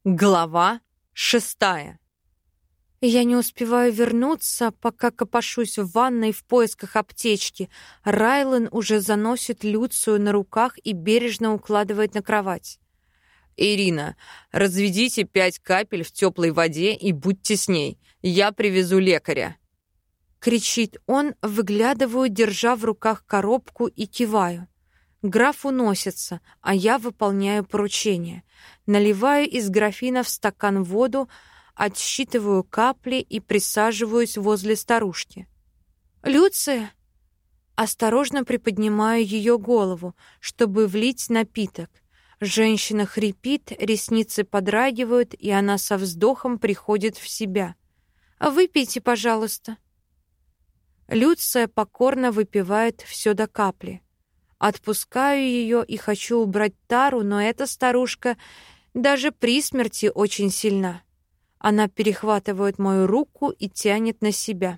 Глава 6. Я не успеваю вернуться, пока копошусь в ванной в поисках аптечки. Райлен уже заносит Люцию на руках и бережно укладывает на кровать. «Ирина, разведите 5 капель в теплой воде и будьте с ней. Я привезу лекаря». Кричит он, выглядываю, держа в руках коробку и киваю. Граф уносится, а я выполняю поручение. Наливаю из графина в стакан воду, отсчитываю капли и присаживаюсь возле старушки. «Люция!» Осторожно приподнимаю ее голову, чтобы влить напиток. Женщина хрипит, ресницы подрагивают, и она со вздохом приходит в себя. «Выпейте, пожалуйста». Люция покорно выпивает все до капли. Отпускаю ее и хочу убрать тару, но эта старушка даже при смерти очень сильна. Она перехватывает мою руку и тянет на себя.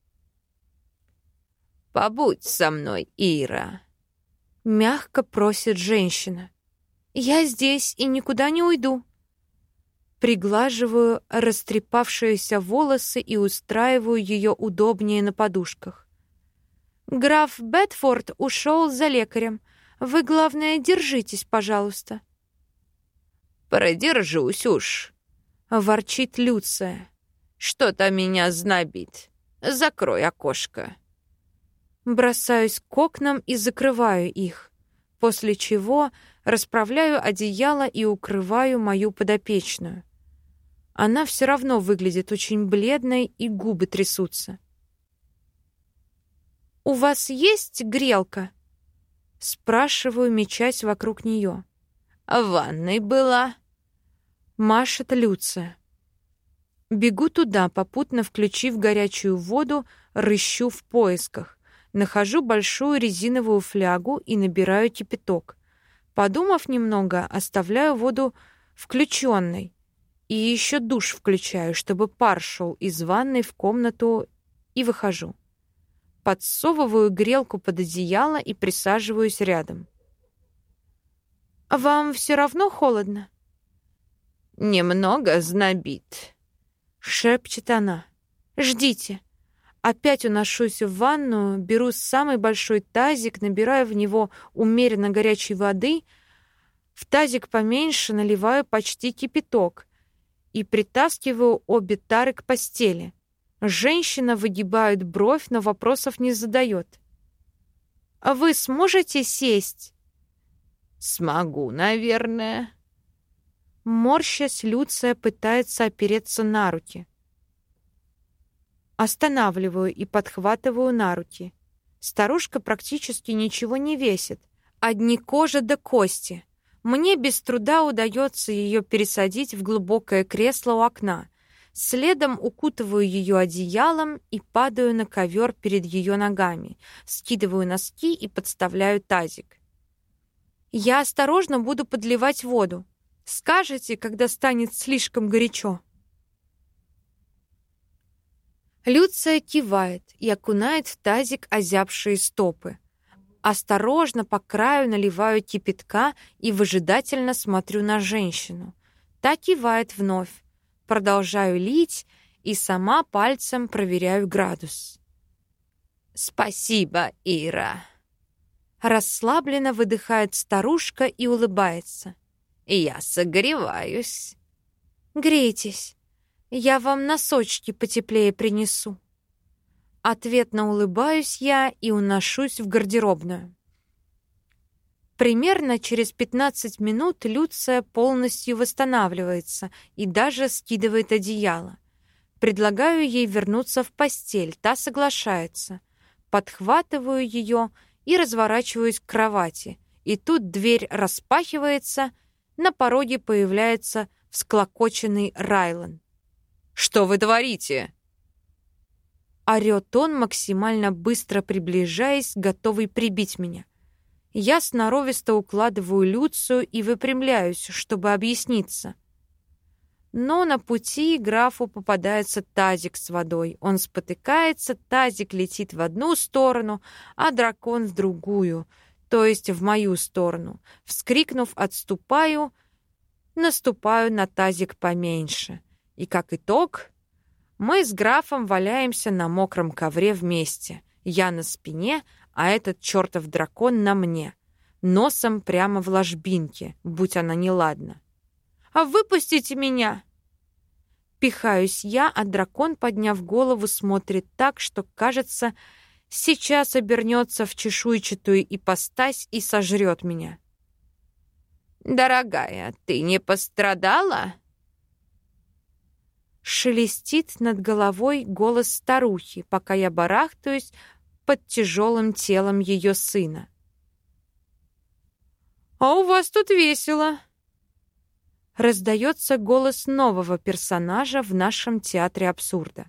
«Побудь со мной, Ира», — мягко просит женщина. «Я здесь и никуда не уйду». Приглаживаю растрепавшиеся волосы и устраиваю ее удобнее на подушках. «Граф Бетфорд ушел за лекарем. Вы, главное, держитесь, пожалуйста». «Продержусь уж», — ворчит Люция. «Что-то меня знобит. Закрой окошко». Бросаюсь к окнам и закрываю их, после чего расправляю одеяло и укрываю мою подопечную. Она все равно выглядит очень бледной, и губы трясутся. «У вас есть грелка?» Спрашиваю, мечась вокруг нее. «В ванной была», — машет Люция. Бегу туда, попутно включив горячую воду, рыщу в поисках. Нахожу большую резиновую флягу и набираю кипяток. Подумав немного, оставляю воду включенной. И еще душ включаю, чтобы пар шел из ванной в комнату, и выхожу. Подсовываю грелку под одеяло и присаживаюсь рядом. «Вам все равно холодно?» «Немного знобит», — шепчет она. «Ждите». Опять уношусь в ванную, беру самый большой тазик, набираю в него умеренно горячей воды, в тазик поменьше наливаю почти кипяток и притаскиваю обе тары к постели. Женщина выгибает бровь, но вопросов не задает. «А вы сможете сесть?» «Смогу, наверное». Морщась, Люция пытается опереться на руки. Останавливаю и подхватываю на руки. Старушка практически ничего не весит. Одни кожа да кости. Мне без труда удается ее пересадить в глубокое кресло у окна. Следом укутываю ее одеялом и падаю на ковер перед ее ногами. Скидываю носки и подставляю тазик. Я осторожно буду подливать воду. Скажете, когда станет слишком горячо? Люция кивает и окунает в тазик озябшие стопы. Осторожно по краю наливаю кипятка и выжидательно смотрю на женщину. Та кивает вновь. Продолжаю лить и сама пальцем проверяю градус. «Спасибо, Ира». Расслабленно выдыхает старушка и улыбается. «Я согреваюсь». «Грейтесь. Я вам носочки потеплее принесу». Ответно улыбаюсь я и уношусь в гардеробную. Примерно через 15 минут Люция полностью восстанавливается и даже скидывает одеяло. Предлагаю ей вернуться в постель, та соглашается. Подхватываю ее и разворачиваюсь к кровати. И тут дверь распахивается, на пороге появляется всклокоченный Райлен. «Что вы творите?» Орёт он, максимально быстро приближаясь, готовый прибить меня. Я сноровисто укладываю Люцию и выпрямляюсь, чтобы объясниться. Но на пути графу попадается тазик с водой. Он спотыкается, тазик летит в одну сторону, а дракон в другую, то есть в мою сторону. Вскрикнув, отступаю, Наступаю на тазик поменьше. И как итог, мы с графом валяемся на мокром ковре вместе. Я на спине, а этот чертов дракон на мне. Носом прямо в ложбинке, будь она неладна. «А выпустите меня!» Пихаюсь я, а дракон, подняв голову, смотрит так, что, кажется, сейчас обернется в чешуйчатую ипостась и сожрет меня. «Дорогая, ты не пострадала?» Шелестит над головой голос старухи, пока я барахтаюсь под тяжелым телом ее сына. «А у вас тут весело!» Раздается голос нового персонажа в нашем театре абсурда.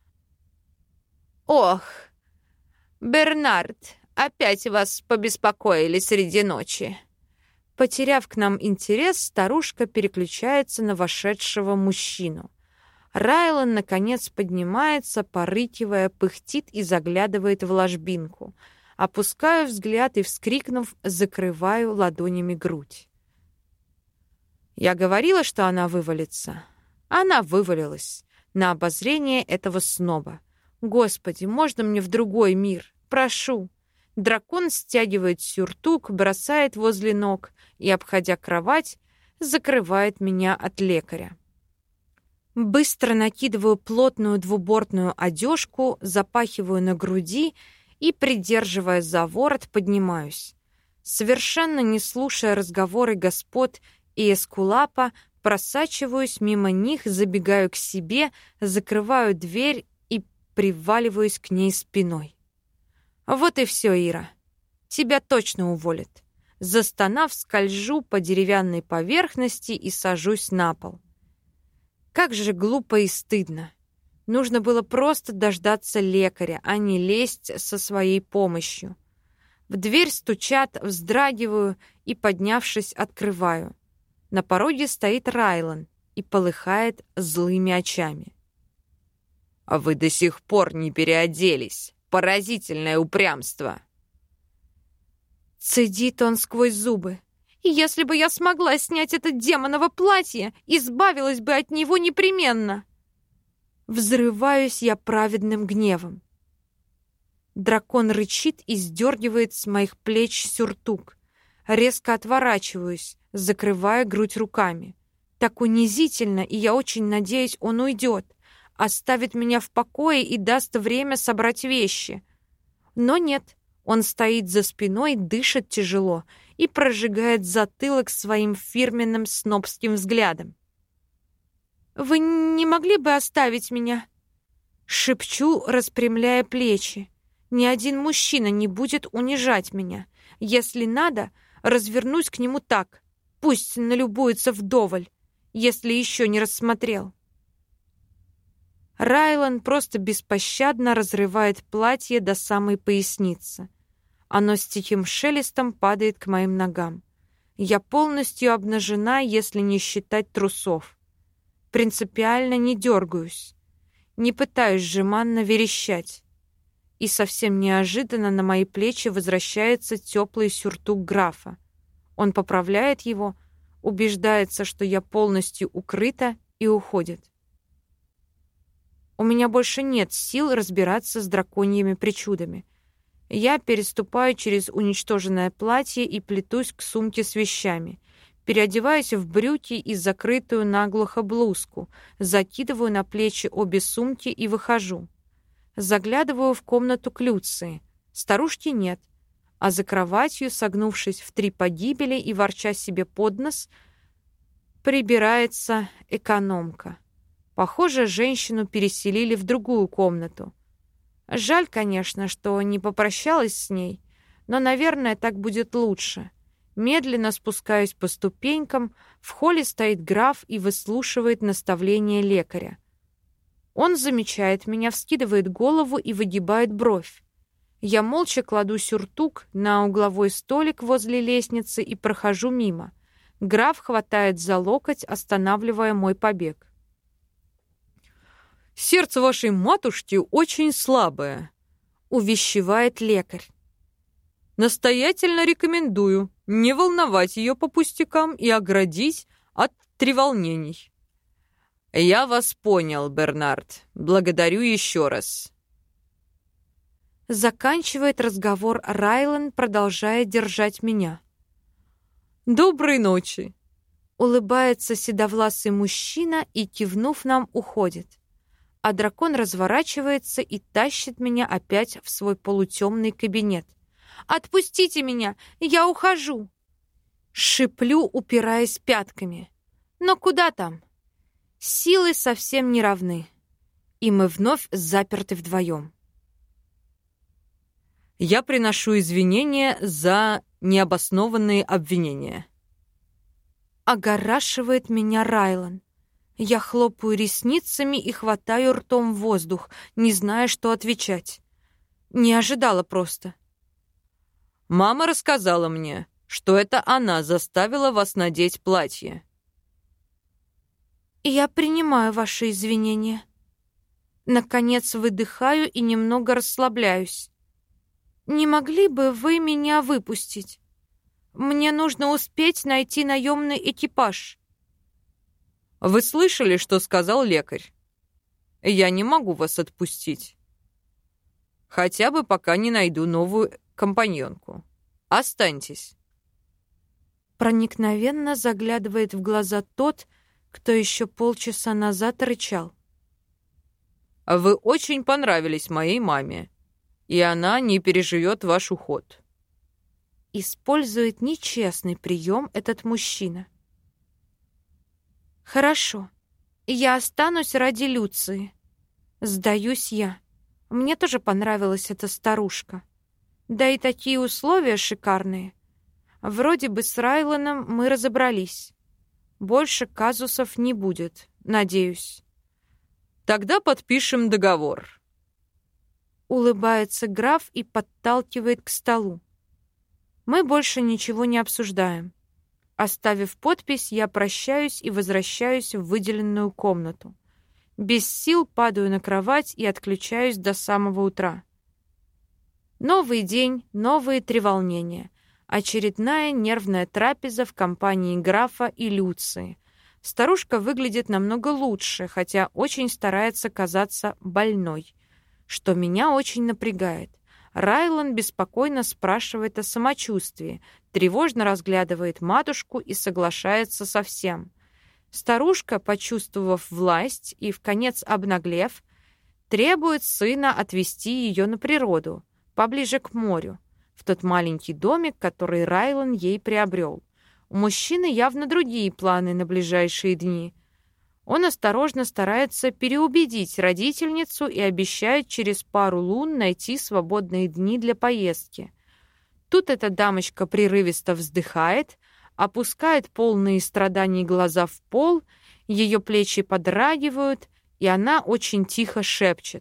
«Ох, Бернард, опять вас побеспокоили среди ночи!» Потеряв к нам интерес, старушка переключается на вошедшего мужчину. Райлан, наконец, поднимается, порыкивая, пыхтит и заглядывает в ложбинку. Опускаю взгляд и, вскрикнув, закрываю ладонями грудь. Я говорила, что она вывалится. Она вывалилась на обозрение этого сноба. Господи, можно мне в другой мир? Прошу. Дракон стягивает сюртук, бросает возле ног и, обходя кровать, закрывает меня от лекаря. Быстро накидываю плотную двубортную одежку, запахиваю на груди и, придерживая за ворот, поднимаюсь. Совершенно не слушая разговоры господ и эскулапа, просачиваюсь мимо них, забегаю к себе, закрываю дверь и приваливаюсь к ней спиной. Вот и все, Ира. Тебя точно уволят. Застонав, скольжу по деревянной поверхности и сажусь на пол. Как же глупо и стыдно. Нужно было просто дождаться лекаря, а не лезть со своей помощью. В дверь стучат, вздрагиваю и, поднявшись, открываю. На пороге стоит Райлан и полыхает злыми очами. «А вы до сих пор не переоделись! Поразительное упрямство!» Цедит он сквозь зубы. «И если бы я смогла снять это демоново платье, избавилась бы от него непременно!» Взрываюсь я праведным гневом. Дракон рычит и сдергивает с моих плеч сюртук. Резко отворачиваюсь, закрывая грудь руками. Так унизительно, и я очень надеюсь, он уйдет, оставит меня в покое и даст время собрать вещи. Но нет, он стоит за спиной, дышит тяжело и прожигает затылок своим фирменным снобским взглядом. «Вы не могли бы оставить меня?» Шепчу, распрямляя плечи. «Ни один мужчина не будет унижать меня. Если надо, развернусь к нему так. Пусть налюбуется вдоволь, если еще не рассмотрел». Райлан просто беспощадно разрывает платье до самой поясницы. Оно с тихим шелестом падает к моим ногам. Я полностью обнажена, если не считать трусов. Принципиально не дергаюсь, не пытаюсь жеманно верещать. И совсем неожиданно на мои плечи возвращается теплый сюртук графа. Он поправляет его, убеждается, что я полностью укрыта, и уходит. У меня больше нет сил разбираться с драконьими причудами. Я переступаю через уничтоженное платье и плетусь к сумке с вещами. Переодеваюсь в брюки и закрытую наглухо блузку, закидываю на плечи обе сумки и выхожу. Заглядываю в комнату к Люции. Старушки нет, а за кроватью, согнувшись в 3 погибели и ворча себе под нос, прибирается экономка. Похоже, женщину переселили в другую комнату. Жаль, конечно, что не попрощалась с ней, но, наверное, так будет лучше. Медленно спускаюсь по ступенькам, в холле стоит граф и выслушивает наставления лекаря. Он замечает меня, вскидывает голову и выгибает бровь. Я молча кладу сюртук на угловой столик возле лестницы и прохожу мимо. Граф хватает за локоть, останавливая мой побег. «Сердце вашей матушки очень слабое», — увещевает лекарь. «Настоятельно рекомендую не волновать ее по пустякам и оградить от треволнений. Я вас понял, Бернард. Благодарю еще раз. Заканчивает разговор Райлан, продолжая держать меня. Доброй ночи. Улыбается седовласый мужчина и, кивнув нам, уходит. А дракон разворачивается и тащит меня опять в свой полутемный кабинет. «Отпустите меня! Я ухожу!» Шиплю, упираясь пятками. Но куда там? Силы совсем не равны. И мы вновь заперты вдвоем. Я приношу извинения за необоснованные обвинения. Огорашивает меня Райлан. Я хлопаю ресницами и хватаю ртом воздух, не зная, что отвечать. Не ожидала просто. Мама рассказала мне, что это она заставила вас надеть платье. Я принимаю ваши извинения. Наконец выдыхаю и немного расслабляюсь. Не могли бы вы меня выпустить? Мне нужно успеть найти наемный экипаж. Вы слышали, что сказал лекарь? Я не могу вас отпустить. Хотя бы пока не найду новую компаньонку. Останьтесь. Проникновенно заглядывает в глаза тот, кто еще полчаса назад рычал. Вы очень понравились моей маме, и она не переживет ваш уход. Использует нечестный прием этот мужчина. Хорошо, я останусь ради Люции. Сдаюсь я. Мне тоже понравилась эта старушка. Да и такие условия шикарные. Вроде бы с Райланом мы разобрались. Больше казусов не будет, надеюсь. Тогда подпишем договор. Улыбается граф и подталкивает к столу. Мы больше ничего не обсуждаем. Оставив подпись, я прощаюсь и возвращаюсь в выделенную комнату. Без сил падаю на кровать и отключаюсь до самого утра. Новый день, новые треволнения. Очередная нервная трапеза в компании графа и Люции. Старушка выглядит намного лучше, хотя очень старается казаться больной, что меня очень напрягает. Райлан беспокойно спрашивает о самочувствии, тревожно разглядывает матушку и соглашается со всем. Старушка, почувствовав власть и вконец обнаглев, требует сына отвезти ее на природу, поближе к морю, в тот маленький домик, который Райлан ей приобрел. У мужчины явно другие планы на ближайшие дни. Он осторожно старается переубедить родительницу и обещает через пару лун найти свободные дни для поездки. Тут эта дамочка прерывисто вздыхает, опускает полные страданий глаза в пол, ее плечи подрагивают, и она очень тихо шепчет.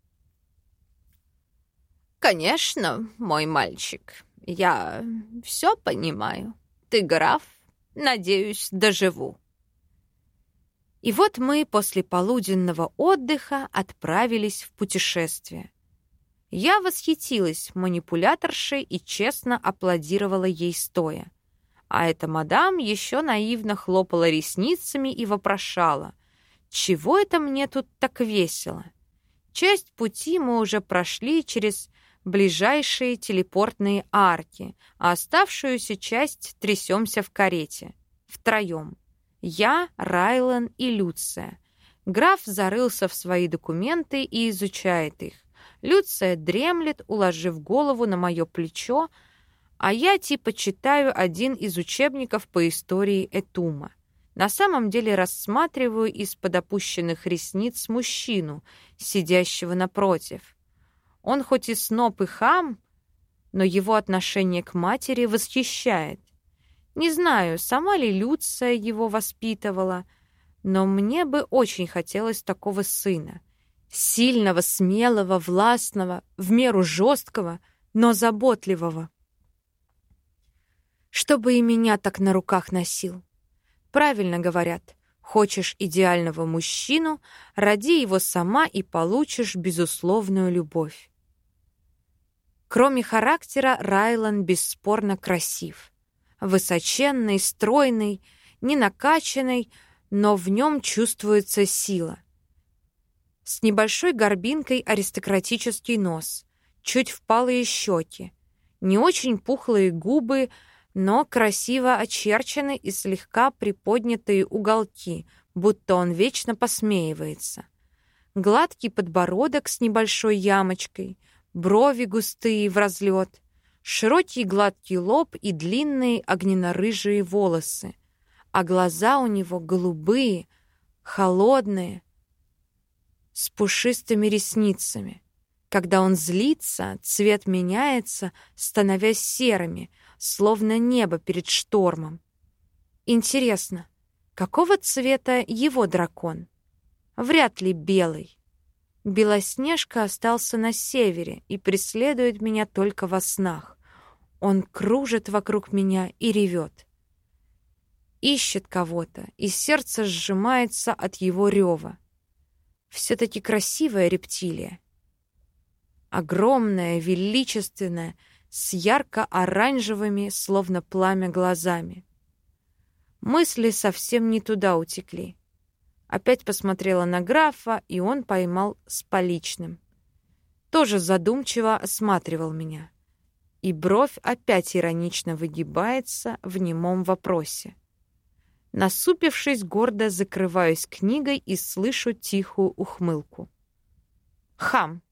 «Конечно, мой мальчик, я все понимаю. Ты граф, надеюсь, доживу». И вот мы после полуденного отдыха отправились в путешествие. Я восхитилась манипуляторшей и честно аплодировала ей стоя. А эта мадам еще наивно хлопала ресницами и вопрошала, чего это мне тут так весело? Часть пути мы уже прошли через ближайшие телепортные арки, а оставшуюся часть трясемся в карете. Втроем. Я, Райлан и Люция. Граф зарылся в свои документы и изучает их. Люция дремлет, уложив голову на мое плечо, а я типа читаю один из учебников по истории Этума. На самом деле рассматриваю из-под опущенных ресниц мужчину, сидящего напротив. Он хоть и сноб и хам, но его отношение к матери восхищает. Не знаю, сама ли Люция его воспитывала, но мне бы очень хотелось такого сына. Сильного, смелого, властного, в меру жесткого, но заботливого. Чтобы и меня так на руках носил. Правильно говорят, хочешь идеального мужчину, роди его сама и получишь безусловную любовь. Кроме характера, Райлан бесспорно красив. Высоченный, стройный, не накачанный, но в нем чувствуется сила. С небольшой горбинкой аристократический нос, чуть впалые щеки, не очень пухлые губы, но красиво очерчены и слегка приподнятые уголки, будто он вечно посмеивается. Гладкий подбородок с небольшой ямочкой, брови густые в разлет, широкий гладкий лоб и длинные огненно-рыжие волосы, а глаза у него голубые, холодные, с пушистыми ресницами. Когда он злится, цвет меняется, становясь серыми, словно небо перед штормом. Интересно, какого цвета его дракон? Вряд ли белый. Белоснежка остался на севере и преследует меня только во снах. Он кружит вокруг меня и ревет. Ищет кого-то, и сердце сжимается от его рева. Все-таки красивая рептилия. Огромная, величественная, с ярко-оранжевыми, словно пламя, глазами. Мысли совсем не туда утекли. Опять посмотрела на графа, и он поймал с поличным. Тоже задумчиво осматривал меня. И бровь опять иронично выгибается в немом вопросе. Насупившись, гордо закрываюсь книгой и слышу тихую ухмылку. Хам!